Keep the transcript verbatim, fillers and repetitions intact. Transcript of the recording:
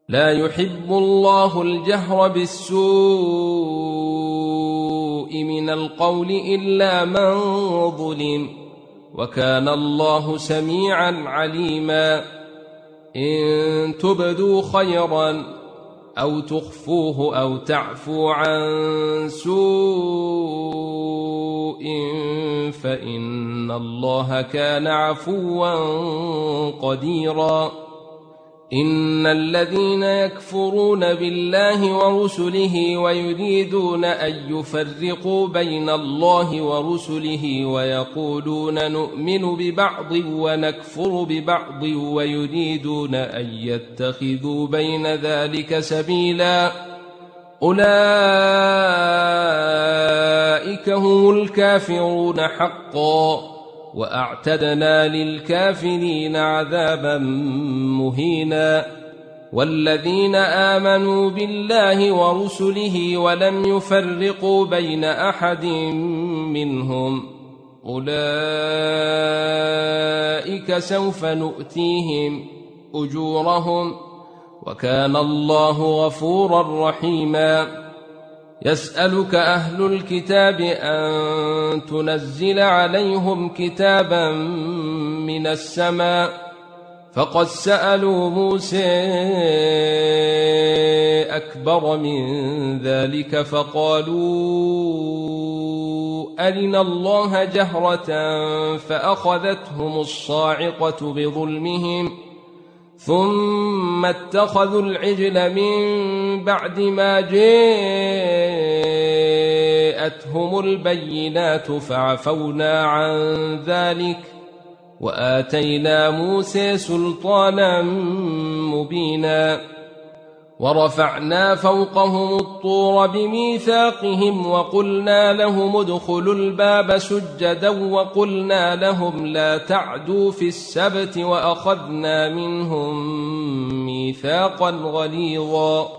لا يحب الله الجهر بالسوء من القول إلا من ظلم، وكان الله سميعا عليما. إن تبدوا خيرا أو تخفوه أو تعفو عن سوء فإن الله كان عفوا قديرا. إن الذين يكفرون بالله ورسله ويريدون أن يفرقوا بين الله ورسله ويقولون نؤمن ببعض ونكفر ببعض ويريدون أن يتخذوا بين ذلك سبيلا أولئك هم الكافرون حقا، وأعتدنا للكافرين عذابا مهينا. والذين آمنوا بالله ورسله ولم يفرقوا بين أحد منهم أولئك سوف نؤتيهم أجورهم، وكان الله غفورا رحيما. يسألك أهل الكتاب أن تنزل عليهم كتابا من السماء، فقد سألوا موسى أكبر من ذلك فقالوا أرنا الله جهرة فأخذتهم الصاعقة بظلمهم ثم اتخذوا العجل من بعد ما جاءتهم البينات فعفونا عن ذلك وآتينا موسى سلطانا مبينا. ورفعنا فوقهم الطور بميثاقهم وقلنا لهم ادخلوا الباب سجدا وقلنا لهم لا تعدوا في السبت وأخذنا منهم ميثاقا غليظا.